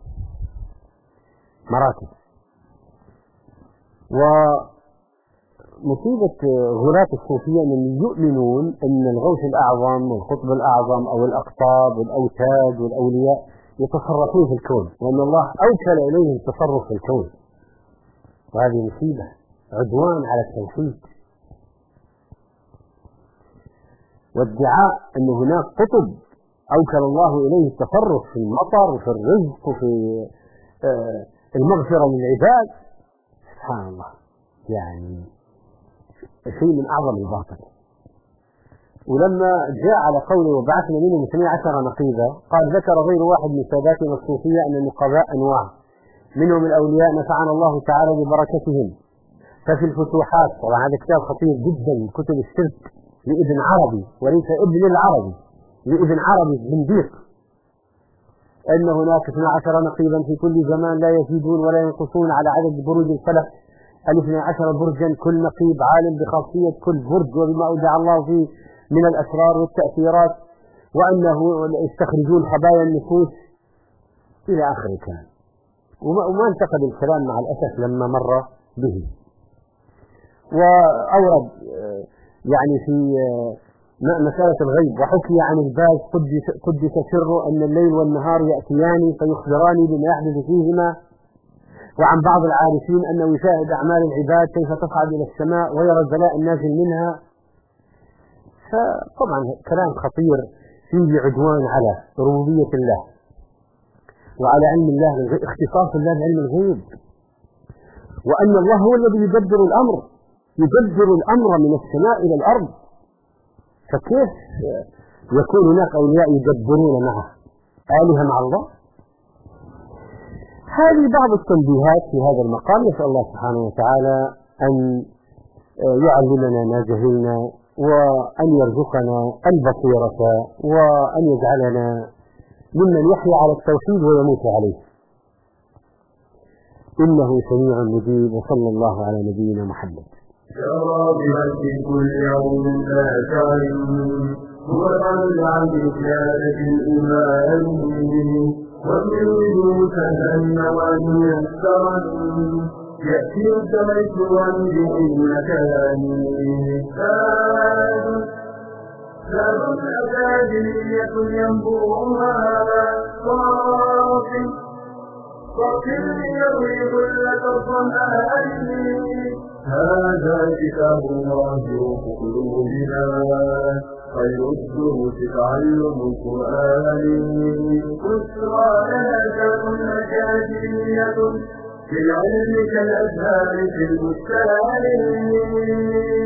ومصيبة غلاة الصوفية أنهم يؤمنون أن الغوث الأعظم والقطب الأعظم أو الأقطاب والأوتاد والأولياء يتصرفون في الكون، وأن الله أوكل إليهم التصرف في الكون، وهذه مصيبة، عدوان على التوحيد، وادعاء أن هناك قطب أوكل الله إليه التصرف في المطر وفي الرزق وفي المغفرة للعباد. سبحان الله، يعني شيء من أعظم الباطل. ولما جاء على قوله وبعثنا منهم 12 نقيبا، قال ذكر غير واحد من ساداتنا الصوفية أن النقباء أنواع، منهم الأولياء نفعنا الله تعالى ببركتهم. ففي الفتوحات، طبعا هذا كتاب خطير جدا، كتب الشرك لابن عربي وليس ابن العربي، لابن عربي زنديق، أن هناك 12 نقيبا في كل زمان لا يزيدون ولا ينقصون على عدد بروج الفلك 12 برجا، كل نقيب عالم بخاصية كل برج وبما أودع الله فيه من الأسرار والتأثيرات، وأنه يستخرجون خبايا النفوس إلى آخر الكلام. وما انتقد الكلام مع الأسف لما مر به. وأورد يعني في مسألة الغيب، وحكي عن الباز قدس سره أن الليل والنهار يأتيان فيخبراني بما يحدث فيهما، وعن بعض العارفين أنه يشاهد أعمال العباد كيف تصعد إلى السماء ويرى البلاء النازل منها. فطبعا كلام خطير فيه عدوان على ربوبية الله وعلى علم الله، اختصاص الله بعلم الغيب، وأن الله هو الذي يدبر الأمر من السماء إلى الأرض. فكيف يكون هناك أولياء يدبرون معه آلهة مع الله؟ هذه بعض التنبيهات في هذا المقام. نسأل الله سبحانه وتعالى أن يعلمنا ما جهلنا، وأن يرزقنا البصيرة، وأن يجعلنا ممن يحيى على التوحيد ويموت عليه، إنه سميع مجيب. وصلى الله على نبينا محمد. يرى بمجد كل يوم لا شعر هو العمل عن زيادة الإيمان ومن وجود النواد يسرا يأتي التميت وانجه المكان ساد أكاديمية ينبوها صافٍ يروي ظلة الظمآن هذا كتاب الله روح قلوبنا خير الدروس تعلم القرآن بشرى لنا كون أكاديمية في العلم كالأزهار في البستان.